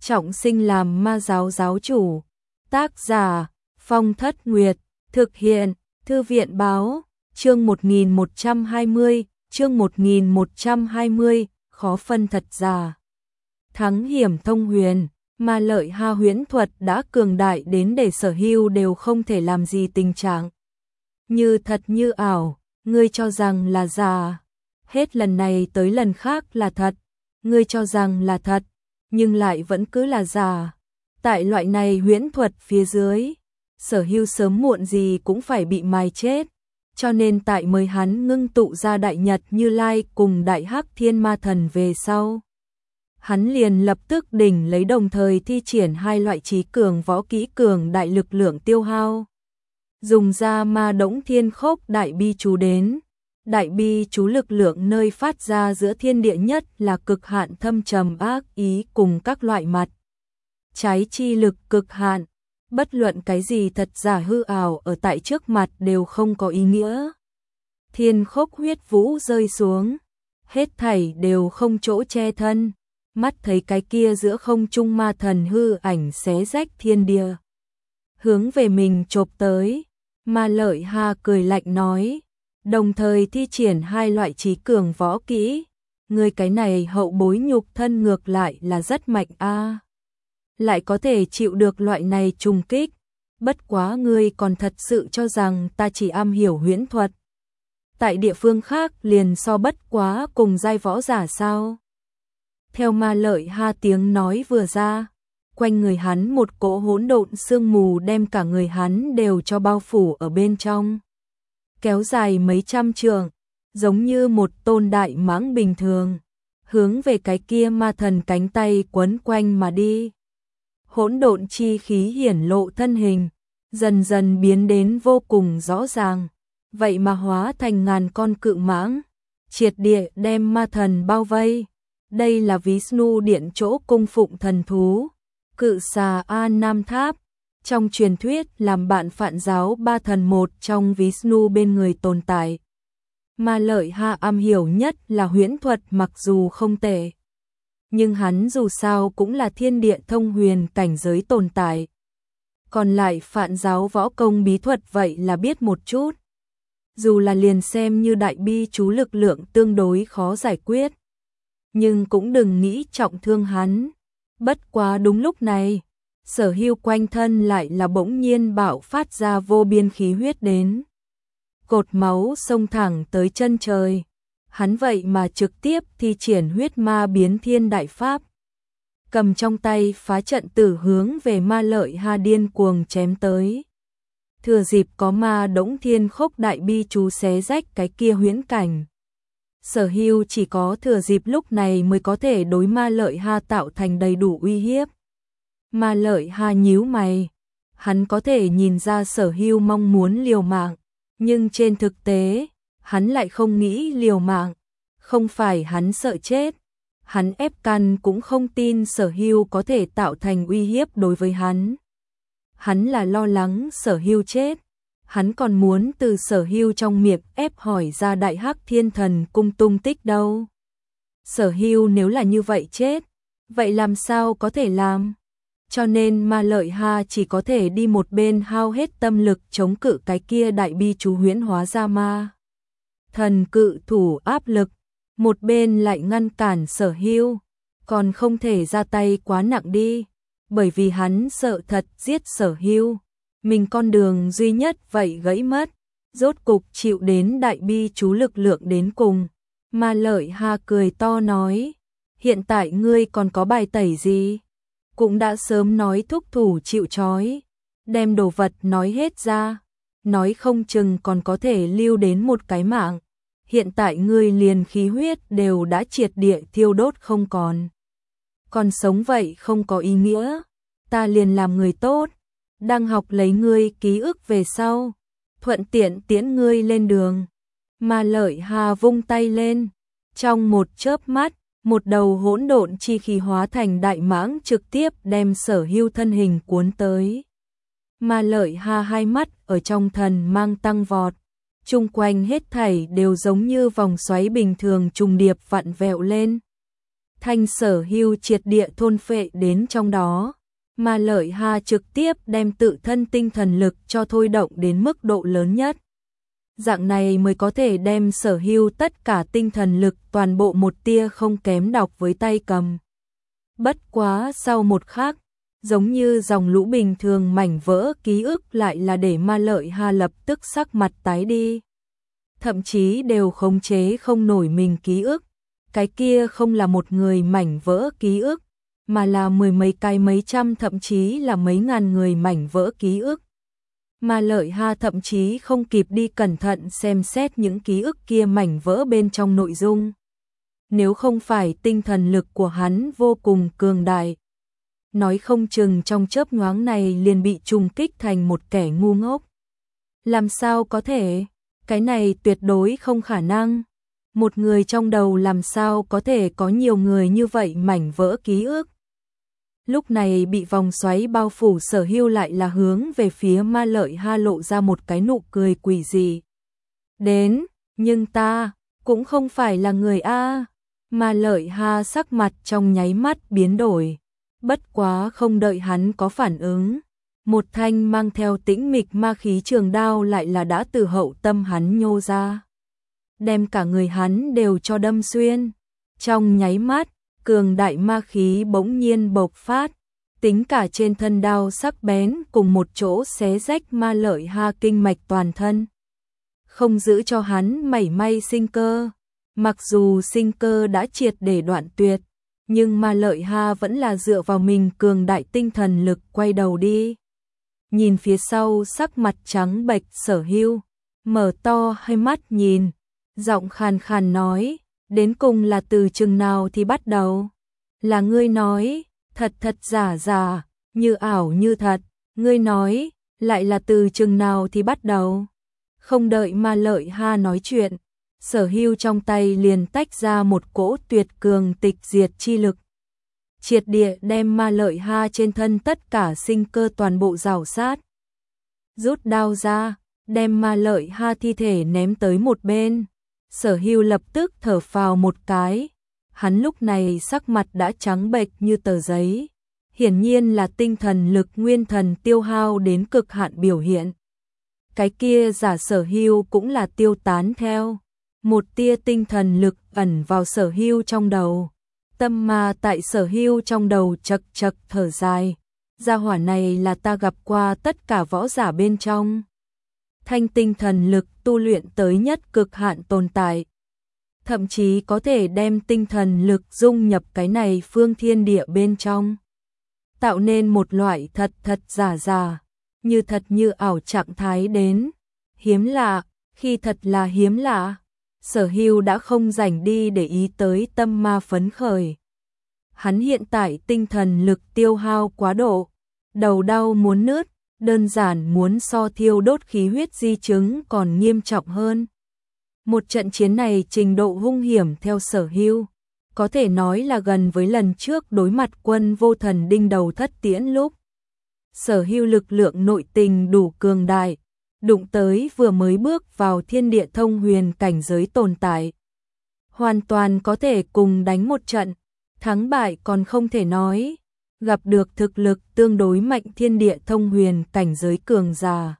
trọng sinh làm ma giáo giáo chủ. Tác giả Phong Thất Nguyệt. Thực hiện Thư viện báo. Chương 1120. Chương 1120. Khó phân thật giả. Thắng hiểm thông huyền. Ma lợi ha huyễn thuật đã cường đại đến để Sở Hưu đều không thể làm gì tình trạng. Như thật như ảo, ngươi cho rằng là giả. Hết lần này tới lần khác là thật. Ngươi cho rằng là thật, nhưng lại vẫn cứ là giả. Tại loại này huyễn thuật phía dưới, Sở Hưu sớm muộn gì cũng phải bị mài chết. Cho nên tại mời hắn ngưng tụ ra Đại Nhật Như Lai cùng Đại Hắc Thiên Ma Thần về sau. Hắn liền lập tức đỉnh lấy, đồng thời thi triển hai loại trí cường võ kỹ cường đại lực lượng tiêu hao. Dùng ra Ma Đỗng Thiên Khốc Đại Bi Chú đến. Đại bi chú lực lượng nơi phát ra giữa thiên địa nhất là cực hạn thâm trầm ác ý cùng các loại mặt trái chi lực cực hạn, bất luận cái gì thật giả hư ảo ở tại trước mặt đều không có ý nghĩa. Thiên khốc huyết vũ rơi xuống, hết thảy đều không chỗ che thân, mắt thấy cái kia giữa không trung ma thần hư ảnh xé rách thiên địa, hướng về mình chộp tới. Ma lợi ha cười lạnh nói, đồng thời thi triển hai loại trí cường võ kỹ. Ngươi cái này hậu bối nhục thân ngược lại là rất mạnh a, lại có thể chịu được loại này trùng kích. Bất quá ngươi còn thật sự cho rằng ta chỉ am hiểu huyễn thuật, tại địa phương khác liền so bất quá cùng giai võ giả sao? Theo ma lợi ha tiếng nói vừa ra, quanh người hắn một cỗ hỗn độn sương mù đem cả người hắn đều cho bao phủ ở bên trong, kéo dài mấy trăm trượng, giống như một tôn đại mãng bình thường, hướng về cái kia ma thần cánh tay quấn quanh mà đi. Hỗn độn chi khí hiển lộ thân hình, dần dần biến đến vô cùng rõ ràng, vậy mà hóa thành ngàn con cự mãng, triệt địa đem ma thần bao vây. Đây là Vishnu điện chỗ cung phụng thần thú, cự xà A Nam Tháp. Trong truyền thuyết làm bạn Phạn giáo ba thần một trong Vishnu bên người tồn tại. Ma lợi ha am hiểu nhất là huyễn thuật, mặc dù không tệ, nhưng hắn dù sao cũng là thiên địa thông huyền cảnh giới tồn tại. Còn lại Phạn giáo võ công bí thuật vậy là biết một chút. Dù là liền xem như đại bi chú lực lượng tương đối khó giải quyết, nhưng cũng đừng nghĩ trọng thương hắn. Bất quá đúng lúc này, Sở Hưu quanh thân lại là bỗng nhiên bạo phát ra vô biên khí huyết đến. Cột máu xông thẳng tới chân trời. Hắn vậy mà trực tiếp thi triển huyết ma biến thiên đại pháp. Cầm trong tay phá trận tử hướng về ma lợi ha điên cuồng chém tới. Thừa dịp có Ma Đỗng Thiên Khốc Đại Bi chú xé rách cái kia huyễn cảnh, Sở Hưu chỉ có thừa dịp lúc này mới có thể đối ma lợi ha tạo thành đầy đủ uy hiếp. Ma lợi ha nhíu mày, hắn có thể nhìn ra Sở Hưu mong muốn liều mạng, nhưng trên thực tế, hắn lại không nghĩ liều mạng. Không phải hắn sợ chết, hắn ép căn cũng không tin Sở Hưu có thể tạo thành uy hiếp đối với hắn. Hắn là lo lắng Sở Hưu chết, hắn còn muốn từ Sở Hưu trong miệng ép hỏi ra Đại Hắc Thiên Thần cung tung tích đâu. Sở Hưu nếu là như vậy chết, vậy làm sao có thể làm? Cho nên ma lợi ha chỉ có thể đi một bên hao hết tâm lực chống cự cái kia đại bi chú huyễn hóa ra ma thần cự thủ áp lực, một bên lại ngăn cản Sở Hưu, còn không thể ra tay quá nặng đi, bởi vì hắn sợ thật giết Sở Hưu, mình con đường duy nhất vậy gãy mất, rốt cục chịu đến đại bi chú lực lượng đến cùng. Ma lợi ha cười to nói, hiện tại ngươi còn có bài tẩy gì? Cũng đã sớm nói thúc thủ chịu trói, đem đồ vật nói hết ra, nói không chừng còn có thể lưu đến một cái mạng. Hiện tại ngươi liền khí huyết đều đã triệt địa thiêu đốt không còn sống vậy không có ý nghĩa. Ta liền làm người tốt, đang học lấy ngươi ký ức về sau, thuận tiện tiễn ngươi lên đường. Ma lợi ha vung tay lên, trong một chớp mắt, một đầu hỗn độn chi khí hóa thành đại mãng trực tiếp đem Sở Hưu thân hình cuốn tới. Ma lợi ha hai mắt ở trong thần mang tăng vọt, chung quanh hết thảy đều giống như vòng xoáy bình thường trùng điệp vặn vẹo lên. Thanh Sở Hưu triệt địa thôn phệ đến trong đó. Ma Lợi Ha trực tiếp đem tự thân tinh thần lực cho thôi động đến mức độ lớn nhất. Dạng này mới có thể đem sở hữu tất cả tinh thần lực toàn bộ một tia không kém đọc với tay cầm. Bất quá sau một khắc, giống như dòng lũ bình thường mảnh vỡ ký ức lại là để Ma Lợi Ha lập tức sắc mặt tái đi. Thậm chí đều khống chế không nổi mình ký ức. Cái kia không là một người mảnh vỡ ký ức, mà là mười mấy cái mấy trăm thậm chí là mấy ngàn người mảnh vỡ ký ức. Ma Lợi Ha thậm chí không kịp đi cẩn thận xem xét những ký ức kia mảnh vỡ bên trong nội dung. Nếu không phải tinh thần lực của hắn vô cùng cường đại, nói không chừng trong chớp nhoáng này liền bị trùng kích thành một kẻ ngu ngốc. Làm sao có thể? Cái này tuyệt đối không khả năng. Một người trong đầu làm sao có thể có nhiều người như vậy mảnh vỡ ký ức. Lúc này bị vòng xoáy bao phủ Sở Hưu lại là hướng về phía Ma Lợi Ha lộ ra một cái nụ cười quỷ dị. Đến, nhưng ta cũng không phải là người A. Ma Lợi Ha sắc mặt trong nháy mắt biến đổi. Bất quá không đợi hắn có phản ứng. Một thanh mang theo tĩnh mịch ma khí trường đao lại là đã từ hậu tâm hắn nhô ra. Đem cả người hắn đều cho đâm xuyên. Trong nháy mắt, cường đại ma khí bỗng nhiên bộc phát, tính cả trên thân đao sắc bén cùng một chỗ xé rách Ma Lợi Ha kinh mạch toàn thân. Không giữ cho hắn mảy may sinh cơ. Mặc dù sinh cơ đã triệt để đoạn tuyệt, nhưng Ma Lợi Ha vẫn là dựa vào mình cường đại tinh thần lực quay đầu đi. Nhìn phía sau sắc mặt trắng bệch Sở Hưu, mở to hai mắt nhìn, giọng khàn khàn nói, đến cùng là từ chừng nào thì bắt đầu? Là ngươi nói, thật thật giả giả, như ảo như thật, ngươi nói, lại là từ chừng nào thì bắt đầu? Không đợi Ma Lợi Ha nói chuyện, Sở Hưu trong tay liền tách ra một cỗ tuyệt cường tịch diệt chi lực. Triệt địa đem Ma Lợi Ha trên thân tất cả sinh cơ toàn bộ rào sát. Rút đao ra, đem Ma Lợi Ha thi thể ném tới một bên. Sở Hưu lập tức thở phào một cái. Hắn lúc này sắc mặt đã trắng bệch như tờ giấy. Hiển nhiên là tinh thần lực nguyên thần tiêu hao đến cực hạn biểu hiện. Cái kia giả Sở Hưu cũng là tiêu tán theo. Một tia tinh thần lực ẩn vào Sở Hưu trong đầu. Tâm ma tại Sở Hưu trong đầu chật chật thở dài. Gia hỏa này là ta gặp qua tất cả võ giả bên trong. Thanh tinh thần lực tu luyện tới nhất cực hạn tồn tại. Thậm chí có thể đem tinh thần lực dung nhập cái này phương thiên địa bên trong. Tạo nên một loại thật thật giả giả, như thật như ảo trạng thái đến. Hiếm lạ, khi thật là hiếm lạ. Sở Hưu đã không rảnh đi để ý tới tâm ma phấn khởi. Hắn hiện tại tinh thần lực tiêu hao quá độ, đầu đau muốn nứt, đơn giản muốn so thiêu đốt khí huyết di chứng còn nghiêm trọng hơn. Một trận chiến này trình độ hung hiểm theo Sở Hưu, có thể nói là gần với lần trước đối mặt Quân Vô Thần đinh đầu thất tiễn lúc. Sở Hưu lực lượng nội tình đủ cường đại, đụng tới vừa mới bước vào thiên địa thông huyền cảnh giới tồn tại. Hoàn toàn có thể cùng đánh một trận, thắng bại còn không thể nói. Gặp được thực lực tương đối mạnh thiên địa thông huyền cảnh giới cường giả,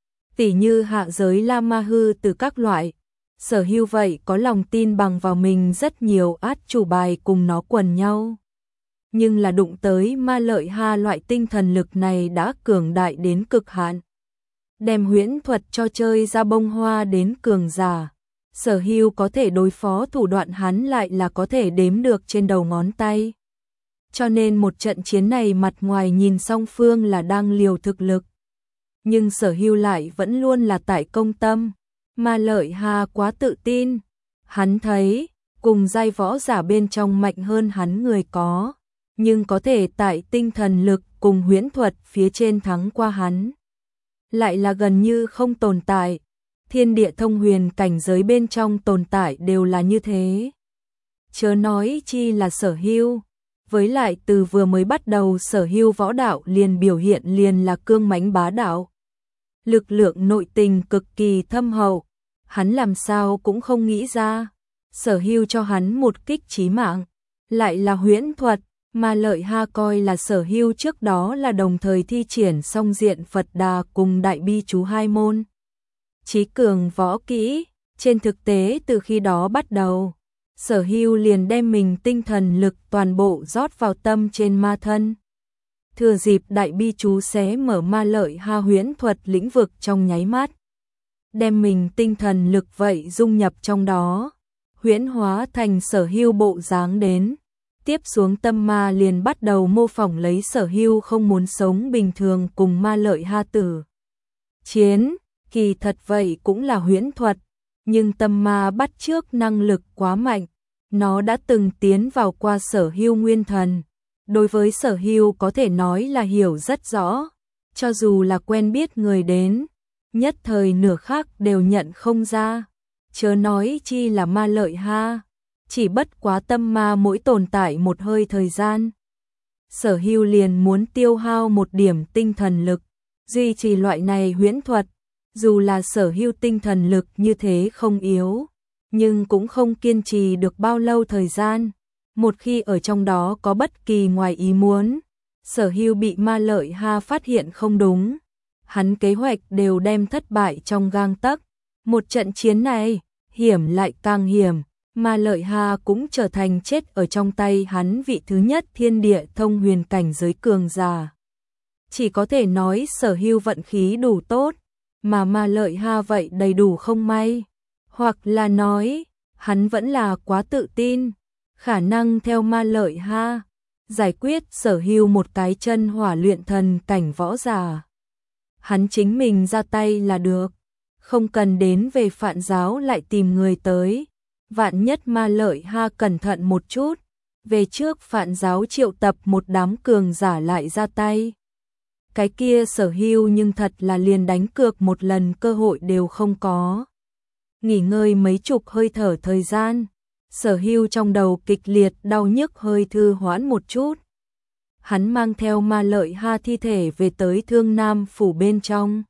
tỉ như hạ giới La Ma Hư từ các loại. Sở Hưu vậy có lòng tin bằng vào mình rất nhiều át chủ bài cùng nó quần nhau. Nhưng là đụng tới Ma Lợi Ha loại tinh thần lực này đã cường đại đến cực hạn. Đem huyễn thuật cho chơi ra bông hoa đến cường giả. Sở Hưu có thể đối phó thủ đoạn hắn lại là có thể đếm được trên đầu ngón tay. Cho nên một trận chiến này mặt ngoài nhìn song phương là đang liều thực lực. Nhưng Sở Hưu lại vẫn luôn là tại công tâm. Ma Lợi Ha quá tự tin. Hắn thấy, cùng giai võ giả bên trong mạnh hơn hắn người có. Nhưng có thể tại tinh thần lực cùng huyễn thuật phía trên thắng qua hắn. Lại là gần như không tồn tại. Thiên địa thông huyền cảnh giới bên trong tồn tại đều là như thế. Chớ nói chi là Sở Hưu. Với lại từ vừa mới bắt đầu Sở Hưu võ đạo liền biểu hiện liền là cương mãnh bá đạo. Lực lượng nội tình cực kỳ thâm hậu, hắn làm sao cũng không nghĩ ra. Sở Hưu cho hắn một kích chí mạng, lại là huyễn thuật, mà Lợi Ha coi là Sở Hưu trước đó là đồng thời thi triển song diện Phật Đà cùng Đại Bi chú hai môn chí cường võ kỹ. Trên thực tế từ khi đó bắt đầu, Sở Hưu liền đem mình tinh thần lực toàn bộ rót vào tâm trên ma thân. Thừa dịp Đại Bi chú xé mở ma Lợi Ha huyễn thuật lĩnh vực trong nháy mắt, đem mình tinh thần lực vậy dung nhập trong đó, huyễn hóa thành Sở Hưu bộ dáng đến. Tiếp xuống tâm ma liền bắt đầu mô phỏng lấy Sở Hưu không muốn sống bình thường cùng ma Lợi Ha tử chiến, kỳ thật vậy cũng là huyễn thuật, nhưng tâm ma bắt chước năng lực quá mạnh, nó đã từng tiến vào qua Sở Hưu nguyên thần, đối với Sở Hưu có thể nói là hiểu rất rõ, cho dù là quen biết người đến, nhất thời nửa khắc đều nhận không ra, chớ nói chi là ma Lợi Ha. Chỉ bất quá tâm ma mỗi tồn tại một hơi thời gian, Sở Hưu liền muốn tiêu hao một điểm tinh thần lực, duy trì loại này huyễn thuật, dù là Sở Hưu tinh thần lực như thế không yếu, nhưng cũng không kiên trì được bao lâu thời gian, một khi ở trong đó có bất kỳ ngoài ý muốn, Sở Hưu bị ma Lợi Ha phát hiện không đúng, hắn kế hoạch đều đem thất bại trong gang tấc, một trận chiến này, hiểm lại càng hiểm. Ma Lợi Ha cũng trở thành chết ở trong tay hắn vị thứ nhất thiên địa thông huyền cảnh giới cường giả. Chỉ có thể nói Sở Hưu vận khí đủ tốt, mà Ma Lợi Ha vậy đầy đủ không may. Hoặc là nói, hắn vẫn là quá tự tin, khả năng theo Ma Lợi Ha, giải quyết Sở Hưu một cái chân hỏa luyện thần cảnh võ giả. Hắn chính mình ra tay là được, không cần đến về Phạn giáo lại tìm người tới. Vạn nhất Ma Lợi Ha cẩn thận một chút, về trước Phạn giáo triệu tập một đám cường giả lại ra tay. Cái kia Sở Hưu nhưng thật là liền đánh cược một lần cơ hội đều không có. Nghỉ ngơi mấy chục hơi thở thời gian, Sở Hưu trong đầu kịch liệt đau nhức hơi thư hoãn một chút. Hắn mang theo Ma Lợi Ha thi thể về tới Thương Nam phủ bên trong.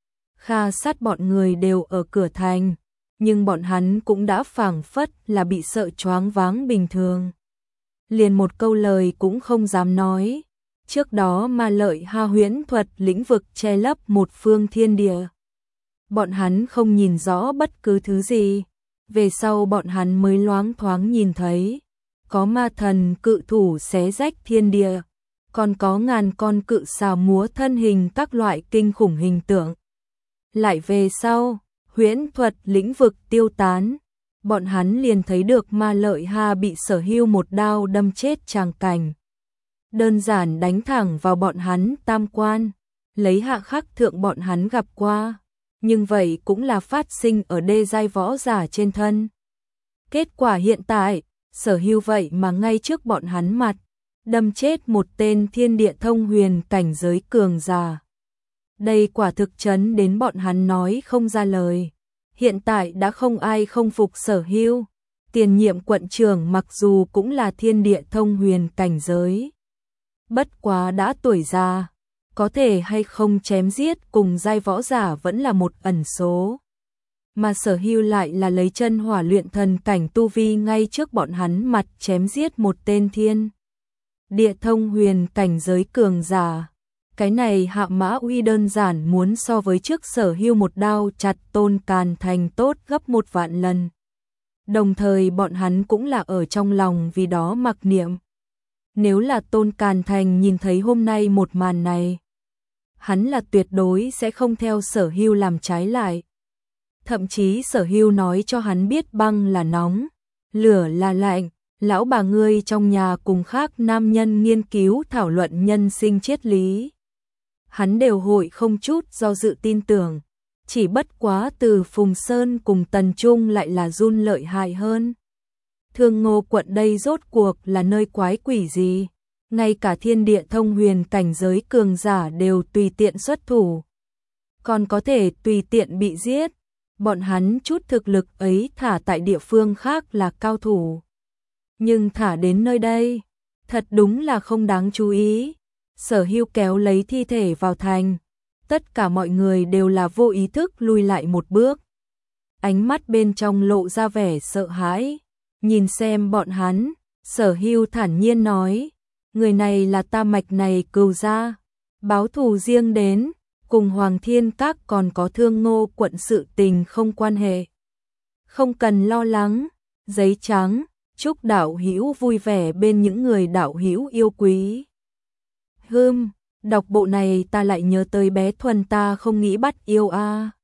Kha Sát bọn người đều ở cửa thành, nhưng bọn hắn cũng đã phảng phất là bị sợ choáng váng bình thường. Liền một câu lời cũng không dám nói. Trước đó Ma Lợi Ha huyễn thuật lĩnh vực che lấp một phương thiên địa. Bọn hắn không nhìn rõ bất cứ thứ gì. Về sau bọn hắn mới loáng thoáng nhìn thấy. Có ma thần cự thủ xé rách thiên địa. Còn có ngàn con cự xà múa thân hình các loại kinh khủng hình tượng. Lại về sau, huyễn thuật lĩnh vực tiêu tán, bọn hắn liền thấy được Ma Lợi Ha bị Sở Hưu một đao đâm chết tràng cảnh. Đơn giản đánh thẳng vào bọn hắn tam quan, lấy hạ khắc thượng bọn hắn gặp qua, nhưng vậy cũng là phát sinh ở đê giai võ giả trên thân. Kết quả hiện tại, Sở Hưu vậy mà ngay trước bọn hắn mặt, đâm chết một tên thiên địa thông huyền cảnh giới cường giả. Đây quả thực chấn đến bọn hắn nói không ra lời. Hiện tại đã không ai không phục Sở Hưu. Tiền nhiệm quận trưởng mặc dù cũng là thiên địa thông huyền cảnh giới, bất quá đã tuổi già, có thể hay không chém giết cùng giai võ giả vẫn là một ẩn số. Mà Sở Hưu lại là lấy chân hỏa luyện thần cảnh tu vi ngay trước bọn hắn mặt chém giết một tên thiên địa thông huyền cảnh giới cường giả. Cái này Hạ Mã Uy đơn giản muốn so với trước Sở Hưu một đao chặt Tôn Càn Thành tốt gấp 1 vạn lần. Đồng thời bọn hắn cũng là ở trong lòng vì đó mặc niệm. Nếu là Tôn Càn Thành nhìn thấy hôm nay một màn này, hắn là tuyệt đối sẽ không theo Sở Hưu làm trái lại. Thậm chí Sở Hưu nói cho hắn biết băng là nóng, lửa là lạnh, lão bà ngươi trong nhà cùng khác nam nhân nghiên cứu thảo luận nhân sinh triết lý. Hắn đều hội không chút do dự tin tưởng, chỉ bất quá từ Phùng Sơn cùng Tần Trung lại là run lợi hại hơn. Thương Ngô quận đây rốt cuộc là nơi quái quỷ gì, ngay cả thiên địa thông huyền cảnh giới cường giả đều tùy tiện xuất thủ, còn có thể tùy tiện bị giết. Bọn hắn chút thực lực ấy thả tại địa phương khác là cao thủ, nhưng thả đến nơi đây, thật đúng là không đáng chú ý. Sở Hưu kéo lấy thi thể vào thành, tất cả mọi người đều là vô ý thức lùi lại một bước. Ánh mắt bên trong lộ ra vẻ sợ hãi, nhìn xem bọn hắn, Sở Hưu thản nhiên nói, người này là ta mạch này cừu gia, báo thù riêng đến, cùng Hoàng Thiên Các còn có Thương Ngô quận sự tình không quan hệ. Không cần lo lắng, giấy trắng, chúc đạo hữu vui vẻ bên những người đạo hữu yêu quý. Đọc bộ này ta lại nhớ tới bé Thuần ta không nghĩ bắt yêu a.